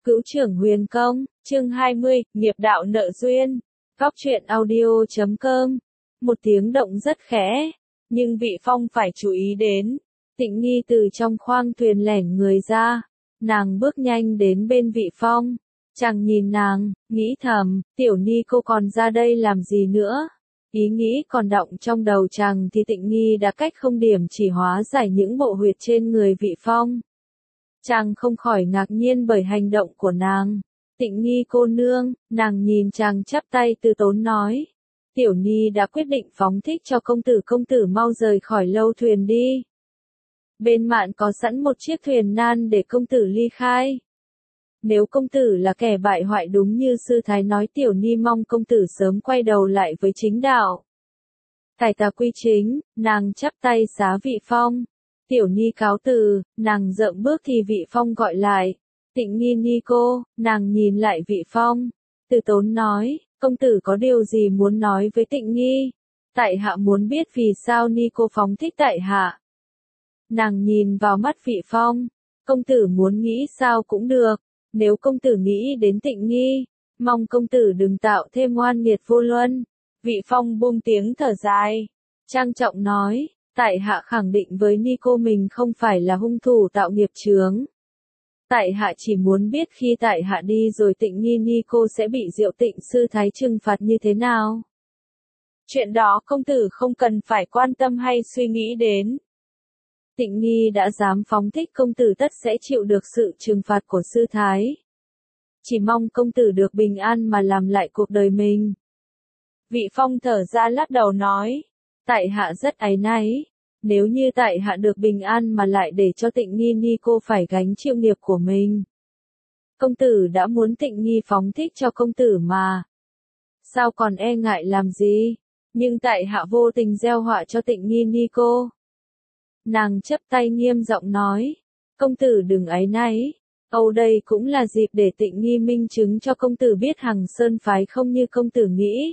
Cữu trưởng huyền công, chương 20, nghiệp đạo nợ duyên. Góc truyện audio.com. Một tiếng động rất khẽ, nhưng Vị Phong phải chú ý đến. Tịnh Nghi từ trong khoang thuyền lẻn người ra, nàng bước nhanh đến bên Vị Phong. Chàng nhìn nàng, nghĩ thầm, tiểu ni cô còn ra đây làm gì nữa? Ý nghĩ còn đọng trong đầu chàng thì Tịnh Nghi đã cách không điểm chỉ hóa giải những bộ huyệt trên người Vị Phong. Chàng không khỏi ngạc nhiên bởi hành động của nàng. Tịnh Nghi cô nương, nàng nhìn chàng chắp tay từ tốn nói. Tiểu ni đã quyết định phóng thích cho công tử mau rời khỏi lâu thuyền đi. Bên mạn có sẵn một chiếc thuyền nan để công tử ly khai. Nếu công tử là kẻ bại hoại đúng như sư thái nói, tiểu ni mong công tử sớm quay đầu lại với chính đạo. Cải tà quy chính, nàng chắp tay xá Vị Phong. Tiểu ni cáo từ, nàng dậm bước thì Vị Phong gọi lại. Tịnh Nghi ni cô, nàng nhìn lại Vị Phong. Từ tốn nói, công tử có điều gì muốn nói với Tịnh Nghi? Tại hạ muốn biết vì sao ni cô phóng thích tại hạ. Nàng nhìn vào mắt Vị Phong. Công tử muốn nghĩ sao cũng được. Nếu công tử nghĩ đến Tịnh Nghi, mong công tử đừng tạo thêm oan nghiệt vô luân. Vị Phong buông tiếng thở dài, trang trọng nói, tại hạ khẳng định với ni cô mình không phải là hung thủ tạo nghiệp chướng. Tại hạ chỉ muốn biết khi tại hạ đi rồi Tịnh Nghi ni cô sẽ bị Diệu Tịnh sư thái trừng phạt như thế nào. Chuyện đó công tử không cần phải quan tâm hay suy nghĩ đến. Tịnh Nghi đã dám phóng thích công tử tất sẽ chịu được sự trừng phạt của sư thái. Chỉ mong công tử được bình an mà làm lại cuộc đời mình. Vị Phong thở ra lắc đầu nói, tại hạ rất áy náy, nếu như tại hạ được bình an mà lại để cho Tịnh Nghi ni cô phải gánh chịu nghiệp của mình. Công tử đã muốn Tịnh Nghi phóng thích cho công tử mà. Sao còn e ngại làm gì, nhưng tại hạ vô tình gieo họa cho Tịnh Nghi ni cô. Nàng chắp tay nghiêm giọng nói, công tử đừng áy náy, Âu đây cũng là dịp để Tịnh Nghi minh chứng cho công tử biết Hằng Sơn phái không như công tử nghĩ.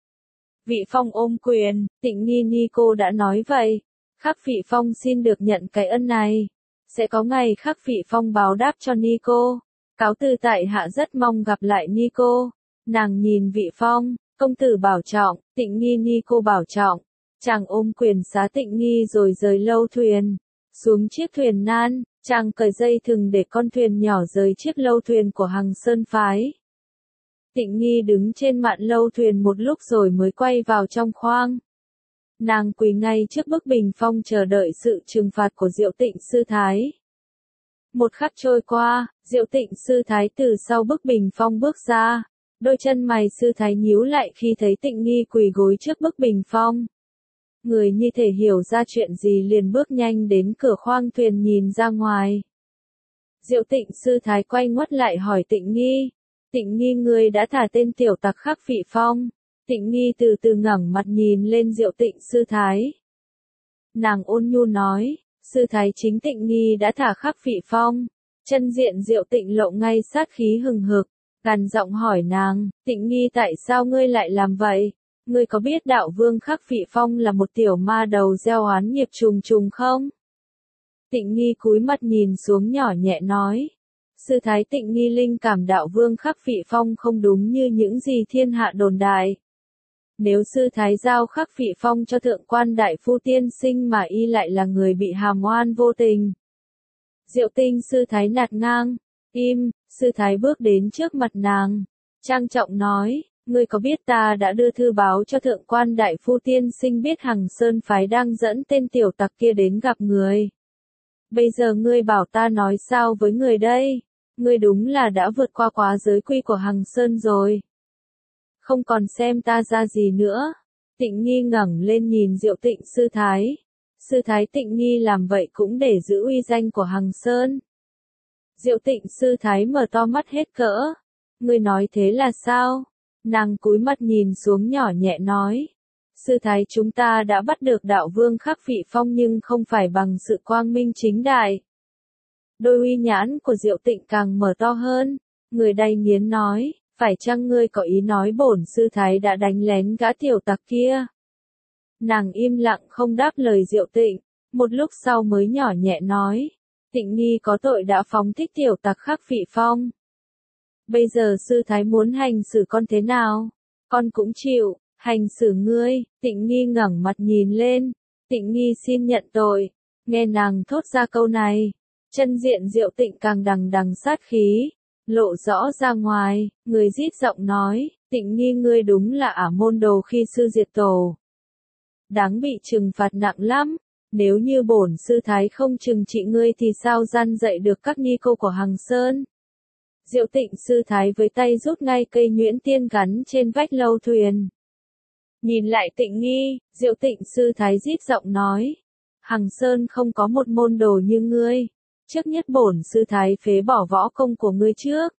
Vị Phong ôm quyền, Tịnh Nghi ni cô đã nói vậy, khắc Vị Phong xin được nhận cái ân này, sẽ có ngày khắc Vị Phong báo đáp cho ni cô. Cáo từ tại hạ rất mong gặp lại ni cô. Nàng nhìn Vị Phong, công tử bảo trọng, Tịnh Nghi ni cô bảo trọng. Chàng ôm quyền xá Tịnh Nghi rồi rời lâu thuyền, xuống chiếc thuyền nan, chàng cởi dây thừng để con thuyền nhỏ rời chiếc lâu thuyền của Hằng Sơn phái. Tịnh Nghi đứng trên mạn lâu thuyền một lúc rồi mới quay vào trong khoang. Nàng quỳ ngay trước bức bình phong chờ đợi sự trừng phạt của Diệu Tịnh sư thái. Một khắc trôi qua, Diệu Tịnh sư thái từ sau bức bình phong bước ra, đôi chân mày sư thái nhíu lại khi thấy Tịnh Nghi quỳ gối trước bức bình phong. Người như thể hiểu ra chuyện gì liền bước nhanh đến cửa khoang thuyền nhìn ra ngoài. Diệu Tịnh sư thái quay ngoắt lại hỏi Tịnh Nghi. Tịnh Nghi ngươi đã thả tên tiểu tặc khắc Vị Phong. Tịnh Nghi từ từ ngẩng mặt nhìn lên Diệu Tịnh sư thái. Nàng ôn nhu nói, sư thái chính Tịnh Nghi đã thả khắc Vị Phong. Chân diện Diệu Tịnh lộ ngay sát khí hừng hực, gằn giọng hỏi nàng, Tịnh Nghi tại sao ngươi lại làm vậy? Ngươi có biết đạo vương khắc Vị Phong là một tiểu ma đầu gieo oán nghiệp trùng trùng không? Tịnh Nghi cúi mặt nhìn xuống nhỏ nhẹ nói. Sư thái Tịnh Nghi linh cảm đạo vương khắc Vị Phong không đúng như những gì thiên hạ đồn đại. Nếu sư thái giao khắc Vị Phong cho thượng quan đại phu tiên sinh mà y lại là người bị hàm oan vô tình. Diệu Tinh sư thái nạt ngang, im, sư thái bước đến trước mặt nàng, trang trọng nói. Ngươi có biết ta đã đưa thư báo cho thượng quan đại phu tiên sinh biết Hằng Sơn phái đang dẫn tên tiểu tặc kia đến gặp người. Bây giờ ngươi bảo ta nói sao với người đây? Ngươi đúng là đã vượt qua quá giới quy của Hằng Sơn rồi. Không còn xem ta ra gì nữa. Tịnh Nghi ngẩng lên nhìn Diệu Tịnh sư thái. Sư thái Tịnh Nghi làm vậy cũng để giữ uy danh của Hằng Sơn. Diệu Tịnh sư thái mở to mắt hết cỡ. Ngươi nói thế là sao? Nàng cúi mặt nhìn xuống nhỏ nhẹ nói. Sư thái chúng ta đã bắt được đạo vương khắc Vị Phong nhưng không phải bằng sự quang minh chính đại. Đôi uy nhãn của Diệu Tịnh càng mở to hơn. Người đay nghiến nói, phải chăng ngươi có ý nói bổn sư thái đã đánh lén gã tiểu tặc kia? Nàng im lặng không đáp lời Diệu Tịnh, một lúc sau mới nhỏ nhẹ nói. Tịnh Nghi có tội đã phóng thích tiểu tặc khắc Vị Phong. Bây giờ sư thái muốn hành xử con thế nào? Con cũng chịu, hành xử ngươi. Tịnh Nghi ngẩng mặt nhìn lên. Tịnh Nghi xin nhận tội. Nghe nàng thốt ra câu này, chân diện Diệu Tịnh càng đằng đằng sát khí, lộ rõ ra ngoài, người rít giọng nói, Tịnh Nghi ngươi đúng là ả môn đồ khi sư diệt tổ. Đáng bị trừng phạt nặng lắm, nếu như bổn sư thái không trừng trị ngươi thì sao gian dạy được các ni cô của Hằng Sơn. Diệu Tịnh sư thái với tay rút ngay cây nhuyễn tiên gắn trên vách lâu thuyền. Nhìn lại Tịnh Nghi, Diệu Tịnh sư thái rít giọng nói, Hằng Sơn không có một môn đồ như ngươi. Trước nhất bổn sư thái phế bỏ võ công của ngươi trước.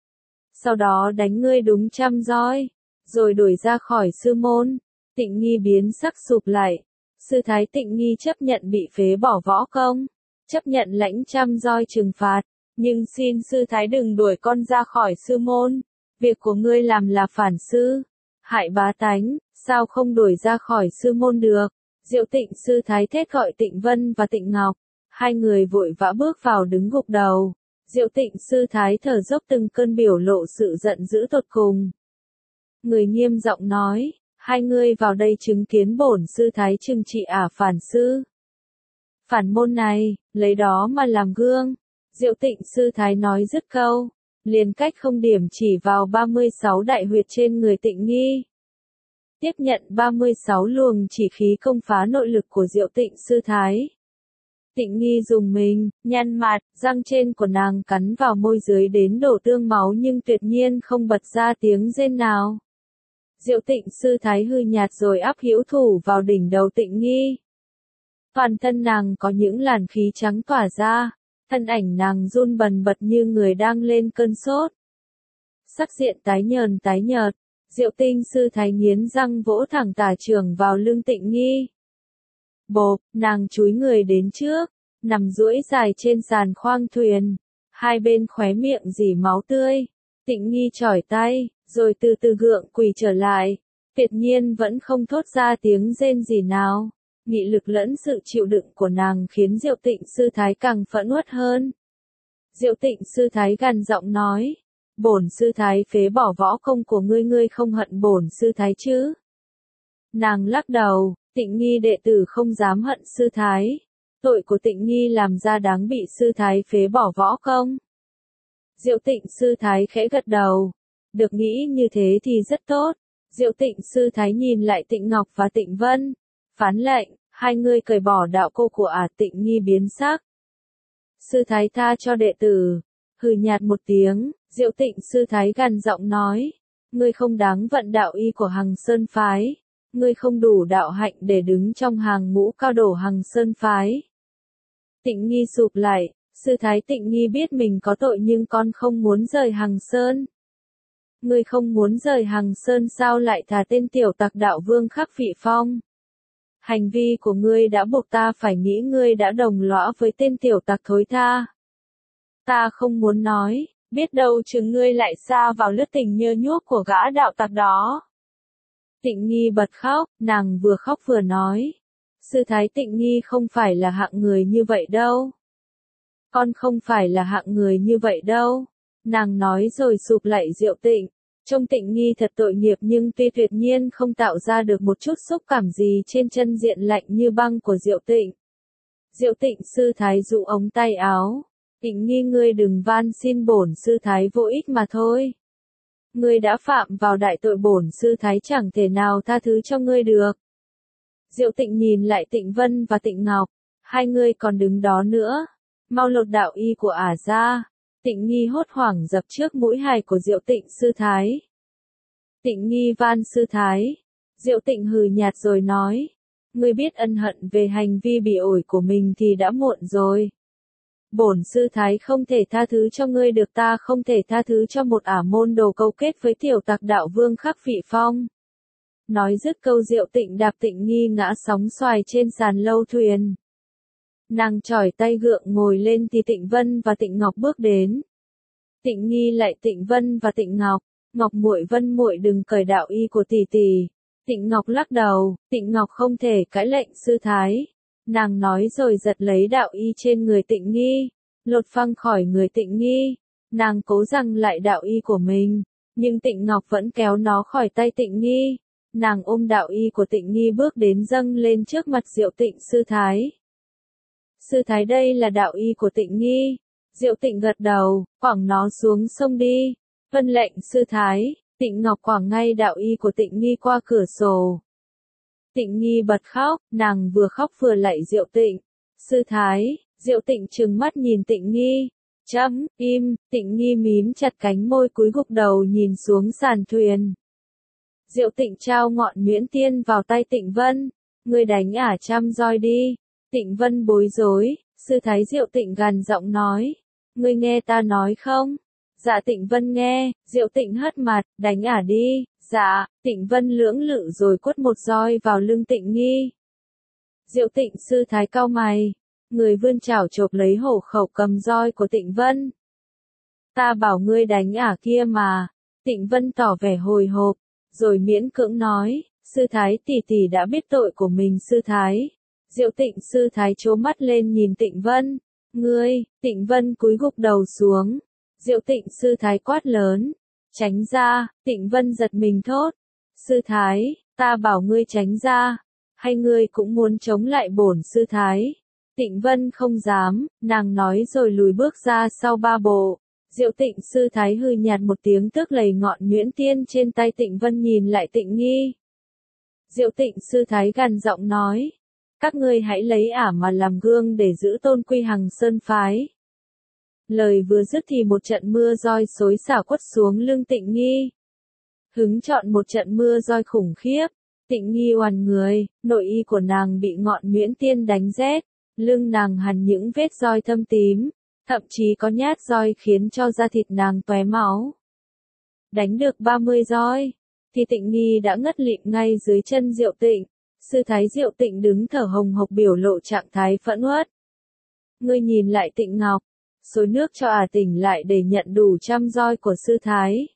Sau đó đánh ngươi đúng 100 roi, rồi đuổi ra khỏi sư môn. Tịnh Nghi biến sắc sụp lại. Sư thái Tịnh Nghi chấp nhận bị phế bỏ võ công, chấp nhận lãnh 100 roi trừng phạt, nhưng xin sư thái đừng đuổi con ra khỏi sư môn. Việc của ngươi làm là phản sư, hại bá tánh, sao không đuổi ra khỏi sư môn được? Diệu Tịnh sư thái thét gọi Tịnh Vân và Tịnh Ngọc. Hai người vội vã bước vào đứng gục đầu. Diệu Tịnh sư thái thở dốc từng cơn biểu lộ sự giận dữ tột cùng. Người nghiêm giọng nói, hai người vào đây chứng kiến bổn sư thái trừng trị ả phản sư. Phản môn này, lấy đó mà làm gương. Diệu Tịnh sư thái nói dứt câu, liền cách không điểm chỉ vào 36 đại huyệt trên người Tịnh Nghi. Tiếp nhận 36 luồng chỉ khí công phá nội lực của Diệu Tịnh sư thái. Tịnh Nghi dùng mình, nhăn mặt, răng trên của nàng cắn vào môi dưới đến đổ tương máu nhưng tuyệt nhiên không bật ra tiếng rên nào. Diệu Tịnh sư thái hư nhạt rồi áp hữu thủ vào đỉnh đầu Tịnh Nghi. Toàn thân nàng có những làn khí trắng tỏa ra, thân ảnh nàng run bần bật như người đang lên cơn sốt. Sắc diện tái nhợt, Diệu Tịnh sư thái nghiến răng vỗ thẳng tả chưởng vào lưng Tịnh Nghi. Bộp, nàng chúi người đến trước, nằm duỗi dài trên sàn khoang thuyền, hai bên khóe miệng rỉ máu tươi. Tịnh Nghi chỏi tay, rồi từ từ gượng quỳ trở lại, tuyệt nhiên vẫn không thốt ra tiếng rên gì nào. Nghị lực lẫn sự chịu đựng của nàng khiến Diệu Tịnh sư thái càng phẫn uất hơn. Diệu Tịnh sư thái gằn giọng nói, bổn sư thái phế bỏ võ công của ngươi không hận bổn sư thái chứ? Nàng lắc đầu. Tịnh Nghi đệ tử không dám hận sư thái. Tội của Tịnh Nghi làm ra đáng bị sư thái phế bỏ võ công. Diệu Tịnh sư thái khẽ gật đầu. Được nghĩ như thế thì rất tốt. Diệu Tịnh sư thái nhìn lại Tịnh Ngọc và Tịnh Vân. Phán lệnh, hai người cởi bỏ đạo cô của ả. Tịnh Nghi biến sắc. Sư thái tha cho đệ tử. Hừ nhạt một tiếng, Diệu Tịnh sư thái gằn giọng nói. Ngươi không đáng vận đạo y của Hằng Sơn phái. Ngươi không đủ đạo hạnh để đứng trong hàng ngũ cao đổ Hằng Sơn phái. Tịnh Nghi sụp lại, sư thái Tịnh Nghi biết mình có tội nhưng con không muốn rời Hằng Sơn. Ngươi không muốn rời Hằng Sơn sao lại thả tên tiểu tặc đạo vương Khắc Vị Phong? Hành vi của ngươi đã buộc ta phải nghĩ ngươi đã đồng lõa với tên tiểu tặc thối tha. Ta không muốn nói, biết đâu chừng ngươi lại sa vào lướt tình nhơ nhuốc của gã đạo tặc đó. Tịnh Nghi bật khóc, nàng vừa khóc vừa nói. Sư thái Tịnh Nghi không phải là hạng người như vậy đâu. Con không phải là hạng người như vậy đâu. Nàng nói rồi sụp lại Diệu Tịnh. Trông Tịnh Nghi thật tội nghiệp nhưng tuy tuyệt nhiên không tạo ra được một chút xúc cảm gì trên chân diện lạnh như băng của Diệu Tịnh. Diệu Tịnh sư thái dụ ống tay áo. Tịnh Nghi ngươi đừng van xin bổn sư thái vô ích mà thôi. Ngươi đã phạm vào đại tội bổn sư thái chẳng thể nào tha thứ cho ngươi được. Diệu Tịnh nhìn lại Tịnh Vân và Tịnh Ngọc. Hai người còn đứng đó nữa. Mau lột đạo y của ả ra. Tịnh Nghi hốt hoảng dập trước mũi hài của Diệu Tịnh sư thái. Tịnh Nghi van sư thái. Diệu Tịnh hừ nhạt rồi nói. Ngươi biết ân hận về hành vi bị ổi của mình thì đã muộn rồi. Bổn sư thái không thể tha thứ cho ngươi được, ta không thể tha thứ cho một ả môn đồ câu kết với tiểu tặc đạo vương Khắc Vị Phong. Nói dứt câu Diệu Tịnh đạp Tịnh Nghi ngã sóng xoài trên sàn lâu thuyền. Nàng chỏi tay gượng ngồi lên thì Tịnh Vân và Tịnh Ngọc bước đến. Tịnh Nghi lại Tịnh Vân và Tịnh Ngọc, Ngọc muội Vân muội đừng cởi đạo y của tỷ tỷ. Tịnh Ngọc lắc đầu, Tịnh Ngọc không thể cãi lệnh sư thái. Nàng nói rồi giật lấy đạo y trên người Tịnh Nghi, lột phăng khỏi người Tịnh Nghi. Nàng cố giằng lại đạo y của mình, nhưng Tịnh Ngọc vẫn kéo nó khỏi tay Tịnh Nghi. Nàng ôm đạo y của Tịnh Nghi bước đến dâng lên trước mặt Diệu Tịnh sư thái. Sư thái, đây là đạo y của Tịnh Nghi. Diệu Tịnh gật đầu, quẳng nó xuống sông đi. Vân lệnh sư thái. Tịnh Ngọc quẳng ngay đạo y của Tịnh Nghi qua cửa sổ. Tịnh Nghi bật khóc, nàng vừa khóc vừa lạy Diệu Tịnh. Sư thái. Diệu Tịnh trừng mắt nhìn Tịnh Nghi. Im. Tịnh Nghi mím chặt cánh môi cúi gục đầu nhìn xuống sàn thuyền. Diệu Tịnh trao ngọn nhuyễn tiên vào tay Tịnh Vân. Ngươi đánh ả trăm roi đi. Tịnh Vân bối rối. Sư thái. Diệu Tịnh gằn giọng nói. Ngươi nghe ta nói không? Dạ. Tịnh Vân nghe. Diệu Tịnh hất mặt, đánh ả đi. Dạ. Tịnh Vân lưỡng lự rồi quất một roi vào lưng Tịnh Nghi. Diệu Tịnh sư thái cau mày. Người vươn chảo chộp lấy hổ khẩu cầm roi của Tịnh Vân. Ta bảo ngươi đánh ả kia mà. Tịnh Vân tỏ vẻ hồi hộp, rồi miễn cưỡng nói, sư thái tỷ tỷ đã biết tội của mình sư thái. Diệu Tịnh sư thái trố mắt lên nhìn Tịnh Vân. Ngươi. Tịnh Vân cúi gục đầu xuống. Diệu Tịnh sư thái quát lớn. Tránh ra. Tịnh Vân giật mình thốt. Sư thái, ta bảo ngươi tránh ra. Hay ngươi cũng muốn chống lại bổn sư thái? Tịnh Vân không dám, nàng nói rồi lùi bước ra sau ba bộ. Diệu Tịnh sư thái hừ nhạt một tiếng tước lầy ngọn nhuyễn tiên trên tay Tịnh Vân nhìn lại Tịnh Nghi. Diệu Tịnh sư thái gằn giọng nói. Các ngươi hãy lấy ả mà làm gương để giữ tôn quy Hằng Sơn phái. Lời vừa dứt thì một trận mưa roi xối xả quất xuống lưng Tịnh Nghi. Hứng chọn một trận mưa roi khủng khiếp. Tịnh Nghi oằn người, nội y của nàng bị ngọn nhuyễn tiên đánh rét. Lưng nàng hằn những vết roi thâm tím, thậm chí có nhát roi khiến cho da thịt nàng tóe máu. Đánh được 30 roi, thì Tịnh Nghi đã ngất lịm ngay dưới chân Diệu Tịnh. Sư thái. Diệu Tịnh đứng thở hồng hộc biểu lộ trạng thái phẫn uất. Ngươi nhìn lại Tịnh Ngọc, xối nước cho ả tỉnh lại để nhận đủ trăm roi của sư thái.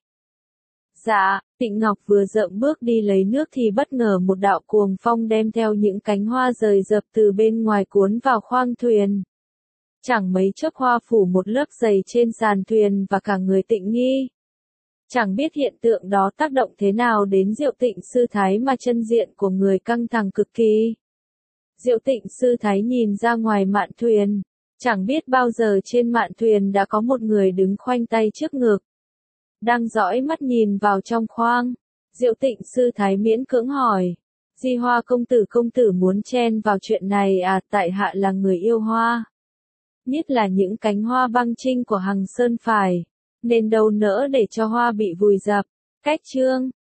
Dạ. Tịnh Ngọc vừa dậm bước đi lấy nước thì bất ngờ một đạo cuồng phong đem theo những cánh hoa rời rập từ bên ngoài cuốn vào khoang thuyền. Chẳng mấy chốc hoa phủ một lớp dày trên sàn thuyền và cả người Tịnh Nghi. Chẳng biết hiện tượng đó tác động thế nào đến Diệu Tịnh sư thái mà chân diện của người căng thẳng cực kỳ. Diệu Tịnh sư thái nhìn ra ngoài mạn thuyền. Chẳng biết bao giờ trên mạn thuyền đã có một người đứng khoanh tay trước ngực. Đang dõi mắt nhìn vào trong khoang. Diệu Tịnh sư thái miễn cưỡng hỏi. Di Hoa công tử muốn chen vào chuyện này à? Tại hạ là người yêu hoa. Nhất là những cánh hoa băng trinh của Hằng Sơn phải. Nên đâu nỡ để cho hoa bị vùi dập. Cách chương.